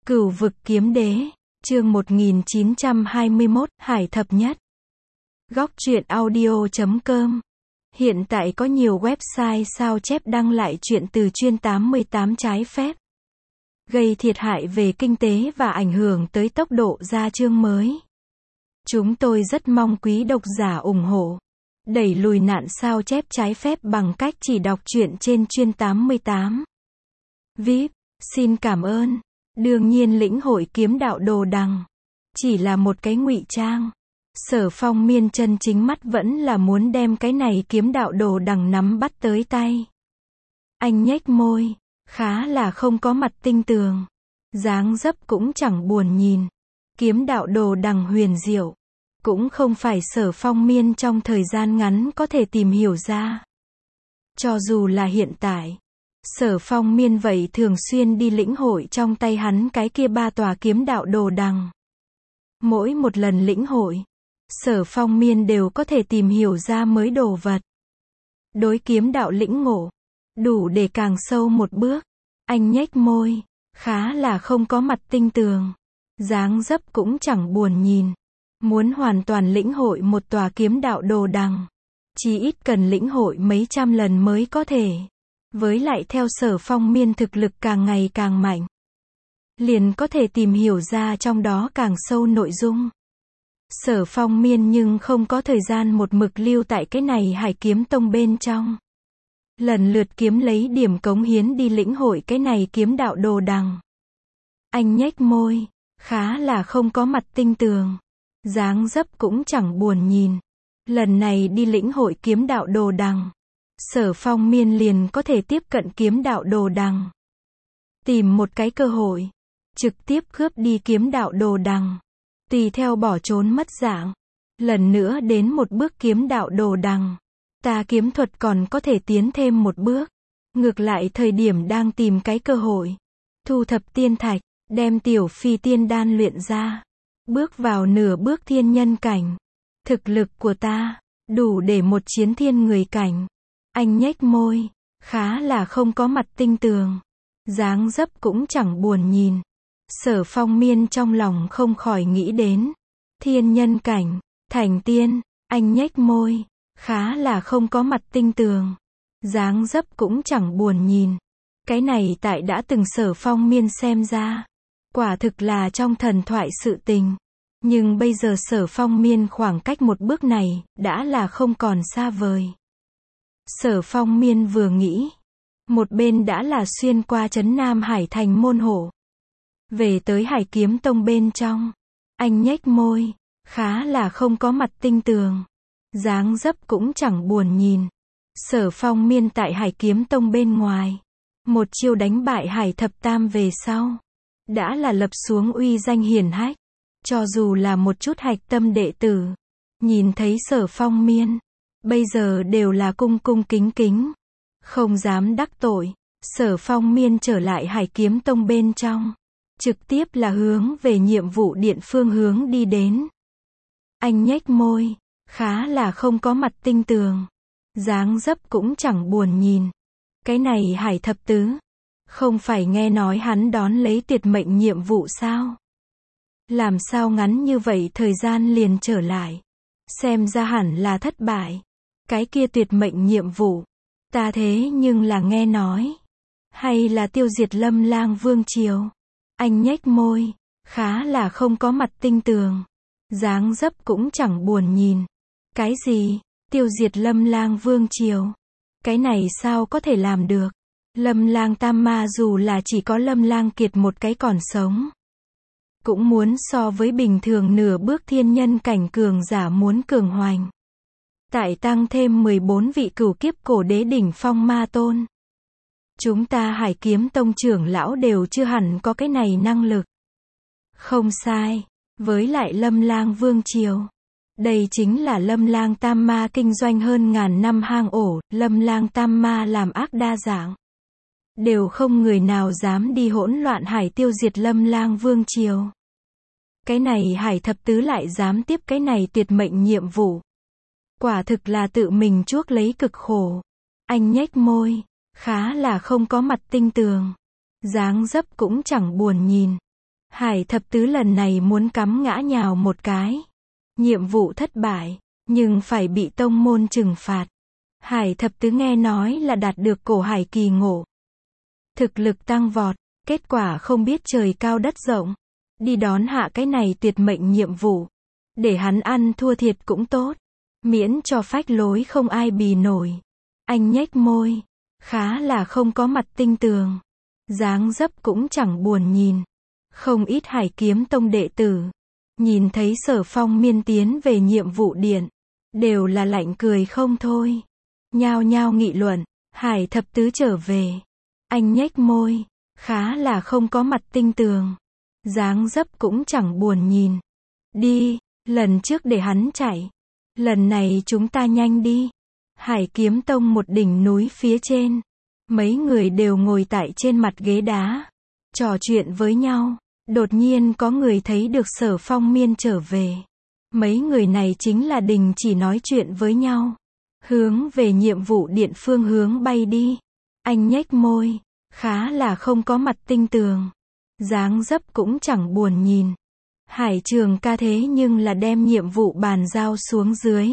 Cửu vực kiếm đế, chương 1921, Hải thập nhất. Góc truyện audio.com. Hiện tại có nhiều website sao chép đăng lại truyện từ chuyên 88 trái phép, gây thiệt hại về kinh tế và ảnh hưởng tới tốc độ ra chương mới. Chúng tôi rất mong quý độc giả ủng hộ, đẩy lùi nạn sao chép trái phép bằng cách chỉ đọc truyện trên chuyên 88. VIP, xin cảm ơn. Đương nhiên lĩnh hội kiếm đạo đồ đằng chỉ là một cái ngụy trang. Sở Phong Miên chân chính mắt vẫn là muốn đem cái này kiếm đạo đồ đằng nắm bắt tới tay. Anh nhếch môi, khá là không có mặt tinh tường, dáng dấp cũng chẳng buồn nhìn. Kiếm đạo đồ đằng huyền diệu, cũng không phải Sở Phong Miên trong thời gian ngắn có thể tìm hiểu ra. Cho dù là hiện tại, Sở Phong Miên vậy thường xuyên đi lĩnh hội trong tay hắn cái kia 3 tòa kiếm đạo đồ đằng. Mỗi một lần lĩnh hội, Sở Phong Miên đều có thể tìm hiểu ra mới đồ vật. Đối kiếm đạo lĩnh ngộ, đủ để càng sâu một bước. Anh nhếch môi, khá là không có mặt tinh tường, dáng dấp cũng chẳng buồn nhìn. Muốn hoàn toàn lĩnh hội một tòa kiếm đạo đồ đằng, chỉ ít cần lĩnh hội mấy trăm lần mới có thể. Với lại theo Sở Phong Miên thực lực càng ngày càng mạnh, liền có thể tìm hiểu ra trong đó càng sâu nội dung. Sở Phong Miên nhưng không có thời gian một mực lưu tại cái này Hải Kiếm Tông bên trong. Lần lượt kiếm lấy điểm cống hiến đi lĩnh hội cái này kiếm đạo đồ đằng. Anh nhếch môi, khá là không có mặt tinh tường, dáng dấp cũng chẳng buồn nhìn. Lần này đi lĩnh hội kiếm đạo đồ đằng, Sở Phong Miên liền có thể tiếp cận kiếm đạo đồ đằng. Tìm một cái cơ hội, trực tiếp cướp đi kiếm đạo đồ đằng. Tùy theo bỏ trốn mất dạng. Lần nữa đến một bước kiếm đạo đồ đằng, ta kiếm thuật còn có thể tiến thêm một bước. Ngược lại thời điểm đang tìm cái cơ hội, thu thập tiên thạch, đem tiểu phi tiên đan luyện ra, bước vào nửa bước thiên nhân cảnh. Thực lực của ta, đủ để một chiến thiên người cảnh. Anh nhếch môi, khá là không có mặt tinh tường, dáng dấp cũng chẳng buồn nhìn. Sở Phong Miên trong lòng không khỏi nghĩ đến thiên nhân cảnh, thành tiên. Anh nhếch môi, khá là không có mặt tinh tường, dáng dấp cũng chẳng buồn nhìn. Cái này tại đã từng Sở Phong Miên xem ra, quả thực là trong thần thoại sự tình. Nhưng bây giờ Sở Phong Miên khoảng cách một bước này, đã là không còn xa vời. Sở Phong Miên vừa nghĩ, một bên đã là xuyên qua trấn Nam Hải thành môn hộ, về tới Hải Kiếm Tông bên trong. Anh nhếch môi, khá là không có mặt tinh tường, dáng dấp cũng chẳng buồn nhìn. Sở Phong Miên tại Hải Kiếm Tông bên ngoài, một chiêu đánh bại Hải Thập Tam về sau, đã là lập xuống uy danh hiển hách. Cho dù là một chút hạch tâm đệ tử, nhìn thấy Sở Phong Miên, bây giờ đều là cung cung kính kính, không dám đắc tội. Sở Phong Miên trở lại Hải Kiếm Tông bên trong, trực tiếp là hướng về nhiệm vụ điện phương hướng đi đến. Anh nhếch môi, khá là không có mặt tinh tường, dáng dấp cũng chẳng buồn nhìn. Cái này Hải Thập Tứ, không phải nghe nói hắn đón lấy tuyệt mệnh nhiệm vụ sao? Làm sao ngắn như vậy thời gian liền trở lại? Xem ra hẳn là thất bại. Cái kia tuyệt mệnh nhiệm vụ, ta thế nhưng là nghe nói, hay là tiêu diệt Lâm Lang Vương triều? Anh nhếch môi, khá là không có mặt tinh tường, dáng dấp cũng chẳng buồn nhìn. Cái gì? Tiêu diệt Lâm Lang Vương triều? Cái này sao có thể làm được? Lâm Lang Tam Ma dù là chỉ có Lâm Lang Kiệt một cái còn sống, cũng muốn so với bình thường nửa bước thiên nhân cảnh cường giả muốn cường hoành. Tại tăng thêm 14 vị cửu kiếp cổ đế đỉnh phong ma tôn, chúng ta Hải Kiếm Tông trưởng lão đều chưa hẳn có cái này năng lực. Không sai, với lại Lâm Lang Vương triều, đây chính là Lâm Lang Tam Ma kinh doanh hơn ngàn năm hang ổ. Lâm Lang Tam Ma làm ác đa dạng, đều không người nào dám đi hỗn loạn hải tiêu diệt Lâm Lang Vương triều. Cái này Hải Thập Tứ lại dám tiếp cái này tuyệt mệnh nhiệm vụ, quả thực là tự mình chuốc lấy cực khổ. Anh nhếch môi, khá là không có mặt tinh tường, dáng dấp cũng chẳng buồn nhìn. Hải thập tứ lần này muốn cắm ngã nhào một cái. Nhiệm vụ thất bại, nhưng phải bị tông môn trừng phạt. Hải thập tứ nghe nói là đạt được cổ hải kỳ ngộ. Thực lực tăng vọt, kết quả không biết trời cao đất rộng. Đi đón hạ cái này tuyệt mệnh nhiệm vụ. Để hắn ăn thua thiệt cũng tốt. Miễn cho phách lối không ai bì nổi. Anh nhếch môi. Khá là không có mặt tinh tường. Dáng dấp cũng chẳng buồn nhìn. Không ít Hải Kiếm Tông đệ tử. Nhìn thấy Sở Phong Miên tiến về nhiệm vụ điện. Đều là lạnh cười không thôi. Nhao nhao nghị luận. Hải thập tứ trở về. Anh nhếch môi. Khá là không có mặt tinh tường. Dáng dấp cũng chẳng buồn nhìn. Đi, lần trước để hắn chạy. Lần này chúng ta nhanh đi. Hải Kiếm Tông một đỉnh núi phía trên. Mấy người đều ngồi tại trên mặt ghế đá. Trò chuyện với nhau. Đột nhiên có người thấy được Sở Phong Miên trở về. Mấy người này chính là đình chỉ nói chuyện với nhau. Hướng về nhiệm vụ điện phương hướng bay đi. Anh nhếch môi. Khá là không có mặt tinh tường. Dáng dấp cũng chẳng buồn nhìn. Hải Trường Ca thế nhưng là đem nhiệm vụ bàn giao xuống dưới.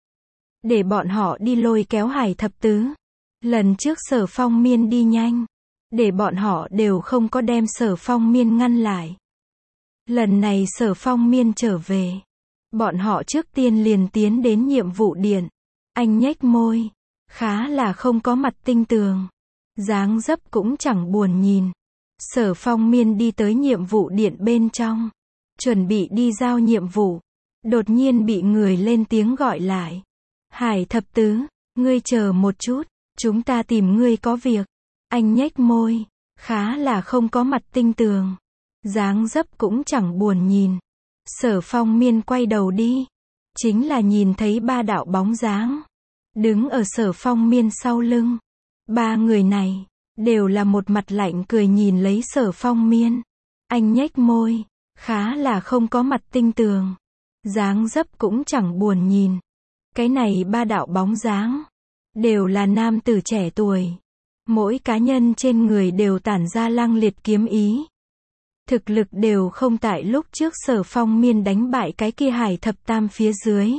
Để bọn họ đi lôi kéo Hải thập tứ. Lần trước Sở Phong Miên đi nhanh. Để bọn họ đều không có đem Sở Phong Miên ngăn lại. Lần này Sở Phong Miên trở về. Bọn họ trước tiên liền tiến đến nhiệm vụ điện. Anh nhếch môi. Khá là không có mặt tinh tường. Dáng dấp cũng chẳng buồn nhìn. Sở Phong Miên đi tới nhiệm vụ điện bên trong. Chuẩn bị đi giao nhiệm vụ. Đột nhiên bị người lên tiếng gọi lại. Hải thập tứ, ngươi chờ một chút. Chúng ta tìm ngươi có việc. Anh nhếch môi. Khá là không có mặt tinh tường. Dáng dấp cũng chẳng buồn nhìn. Sở Phong Miên quay đầu đi. Chính là nhìn thấy ba đạo bóng dáng. Đứng ở Sở Phong Miên sau lưng. Ba người này. Đều là một mặt lạnh cười nhìn lấy Sở Phong Miên. Anh nhếch môi. Khá là không có mặt tinh tường. Dáng dấp cũng chẳng buồn nhìn. Cái này ba đạo bóng dáng. Đều là nam tử trẻ tuổi. Mỗi cá nhân trên người đều tản ra lăng liệt kiếm ý. Thực lực đều không tại lúc trước Sở Phong Miên đánh bại cái kia Hải thập tam phía dưới.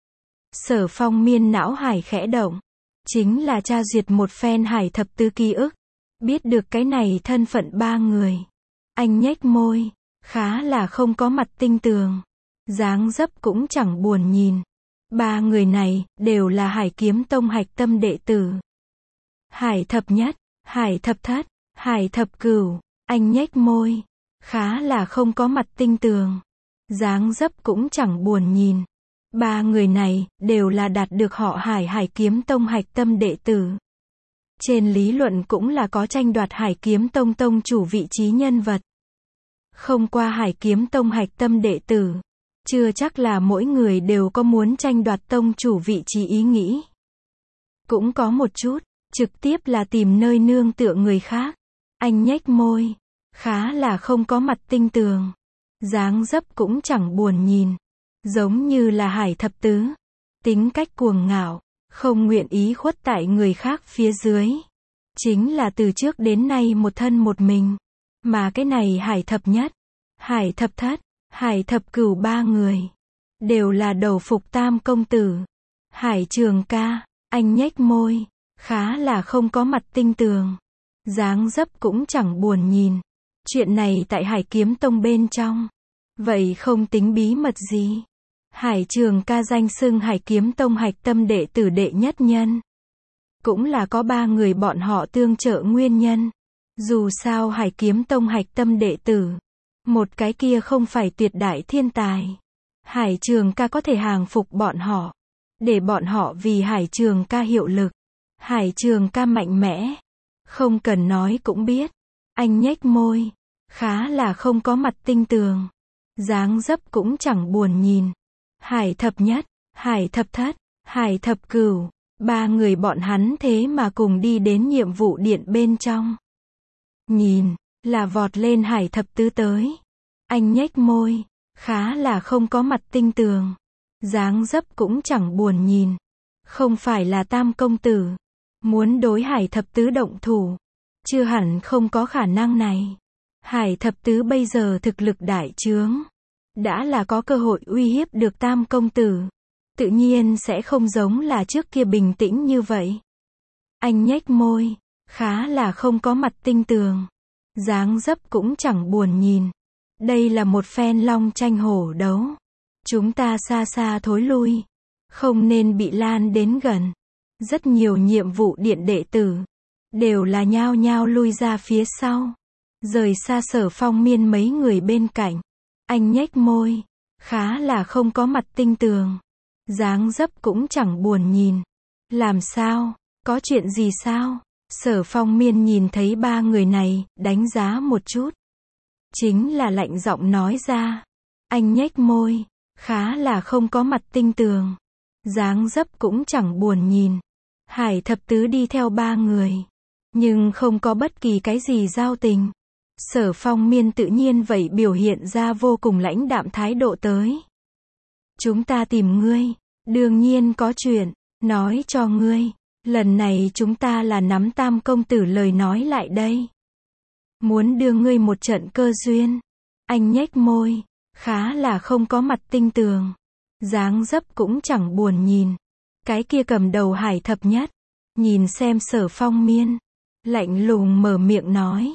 Sở Phong Miên não hải khẽ động. Chính là tra duyệt một phen Hải thập tứ ký ức. Biết được cái này thân phận ba người. Anh nhếch môi. Khá là không có mặt tinh tường. Dáng dấp cũng chẳng buồn nhìn. Ba người này, đều là Hải Kiếm Tông hạch tâm đệ tử. Hải thập nhất, Hải thập thất, Hải thập cửu. Anh nhếch môi. Khá là không có mặt tinh tường. Dáng dấp cũng chẳng buồn nhìn. Ba người này, đều là đạt được họ Hải Kiếm Tông hạch tâm đệ tử. Trên lý luận cũng là có tranh đoạt Hải Kiếm Tông tông chủ vị trí nhân vật. Không qua Hải Kiếm Tông hạch tâm đệ tử. Chưa chắc là mỗi người đều có muốn tranh đoạt tông chủ vị trí ý nghĩ. Cũng có một chút, trực tiếp là tìm nơi nương tựa người khác. Anh nhếch môi. Khá là không có mặt tinh tường. Dáng dấp cũng chẳng buồn nhìn. Giống như là Hải thập tứ. Tính cách cuồng ngạo. Không nguyện ý khuất tại người khác phía dưới. Chính là từ trước đến nay một thân một mình. Mà cái này Hải thập nhất, Hải thập thất, Hải thập cửu ba người. Đều là đầu phục tam công tử. Hải Trường Ca, anh nhếch môi. Khá là không có mặt tinh tường. Dáng dấp cũng chẳng buồn nhìn. Chuyện này tại Hải Kiếm Tông bên trong. Vậy không tính bí mật gì. Hải Trường Ca danh xưng Hải Kiếm Tông hạch tâm đệ tử đệ nhất nhân. Cũng là có ba người bọn họ tương trợ nguyên nhân. Dù sao Hải Kiếm Tông hạch tâm đệ tử. Một cái kia không phải tuyệt đại thiên tài. Hải Trường Ca có thể hàng phục bọn họ. Để bọn họ vì Hải Trường Ca hiệu lực. Hải Trường Ca mạnh mẽ. Không cần nói cũng biết. Anh nhếch môi. Khá là không có mặt tinh tường. Dáng dấp cũng chẳng buồn nhìn. Hải thập nhất, Hải thập thất, Hải thập cửu. Ba người bọn hắn thế mà cùng đi đến nhiệm vụ điện bên trong. Nhìn, là vọt lên Hải thập tứ tới. Anh nhếch môi. Khá là không có mặt tinh tường. Dáng dấp cũng chẳng buồn nhìn. Không phải là tam công tử. Muốn đối Hải thập tứ động thủ. Chưa hẳn không có khả năng này. Hải thập tứ bây giờ thực lực đại trướng. Đã là có cơ hội uy hiếp được tam công tử. Tự nhiên sẽ không giống là trước kia bình tĩnh như vậy. Anh nhếch môi, khá là không có mặt tinh tường. Dáng dấp cũng chẳng buồn nhìn. Đây là một phen long tranh hổ đấu. Chúng ta xa xa thối lui. Không nên bị lan đến gần. Rất nhiều nhiệm vụ điện đệ tử. Đều là nhao nhao lui ra phía sau. Rời xa Sở Phong Miên mấy người bên cạnh. Anh nhếch môi. Khá là không có mặt tinh tường. Dáng dấp cũng chẳng buồn nhìn. Làm sao? Có chuyện gì sao? Sở Phong Miên nhìn thấy ba người này, đánh giá một chút. Chính là lạnh giọng nói ra. Anh nhếch môi. Khá là không có mặt tinh tường. Dáng dấp cũng chẳng buồn nhìn. Hải thập tứ đi theo ba người. Nhưng không có bất kỳ cái gì giao tình. Sở Phong Miên tự nhiên vậy biểu hiện ra vô cùng lãnh đạm thái độ tới. Chúng ta tìm ngươi. Đương nhiên có chuyện. Nói cho ngươi. Lần này chúng ta là nắm tam công tử lời nói lại đây. Muốn đưa ngươi một trận cơ duyên. Anh nhếch môi. Khá là không có mặt tinh tường. Dáng dấp cũng chẳng buồn nhìn. Cái kia cầm đầu Hải thập nhất. Nhìn xem Sở Phong Miên. Lạnh lùng mở miệng nói.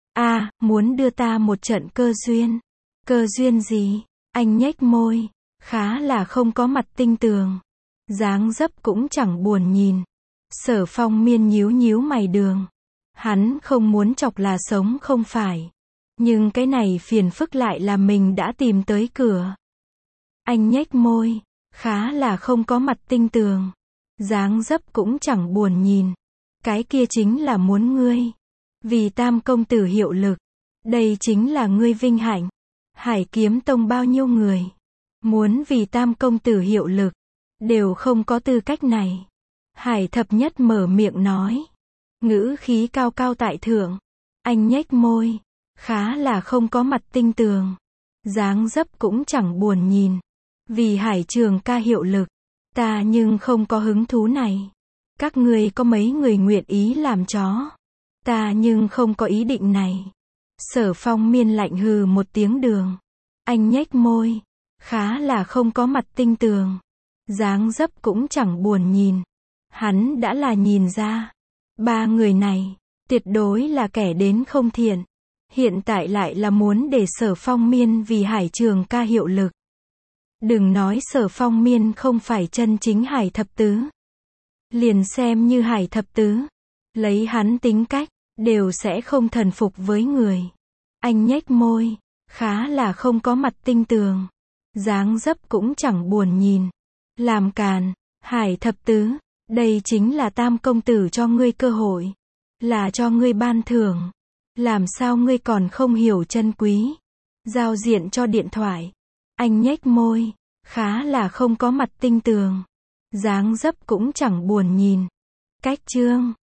Muốn đưa ta một trận cơ duyên. Cơ duyên gì? Anh nhếch môi. Khá là không có mặt tinh tường. Dáng dấp cũng chẳng buồn nhìn. Sở Phong Miên nhíu nhíu mày đường. Hắn không muốn chọc là sống không phải. Nhưng cái này phiền phức lại là mình đã tìm tới cửa. Anh nhếch môi. Khá là không có mặt tinh tường. Dáng dấp cũng chẳng buồn nhìn. Cái kia chính là muốn ngươi. Vì tam công tử hiệu lực. Đây chính là ngươi vinh hạnh. Hải Kiếm Tông bao nhiêu người. Muốn vì tam công tử hiệu lực. Đều không có tư cách này. Hải thập nhất mở miệng nói. Ngữ khí cao cao tại thượng. Anh nhếch môi. Khá là không có mặt tinh tường. Dáng dấp cũng chẳng buồn nhìn. Vì Hải Trường ca hiệu lực. Ta nhưng không có hứng thú này. Các ngươi có mấy người nguyện ý làm chó. Ta nhưng không có ý định này. Sở Phong Miên lạnh hừ một tiếng đường. Anh nhếch môi. Khá là không có mặt tinh tường. Dáng dấp cũng chẳng buồn nhìn. Hắn đã là nhìn ra. Ba người này. Tuyệt đối là kẻ đến không thiện. Hiện tại lại là muốn để Sở Phong Miên vì Hải Trường ca hiệu lực. Đừng nói Sở Phong Miên không phải chân chính Hải thập tứ. Liền xem như Hải thập tứ. Lấy hắn tính cách. Đều sẽ không thần phục với người. Anh nhếch môi. Khá là không có mặt tinh tường. Dáng dấp cũng chẳng buồn nhìn. Làm càn. Hải thập tứ. Đây chính là tam công tử cho ngươi cơ hội. Là cho ngươi ban thưởng. Làm sao ngươi còn không hiểu chân quý. Giao diện cho điện thoại. Anh nhếch môi. Khá là không có mặt tinh tường. Dáng dấp cũng chẳng buồn nhìn. Cách chương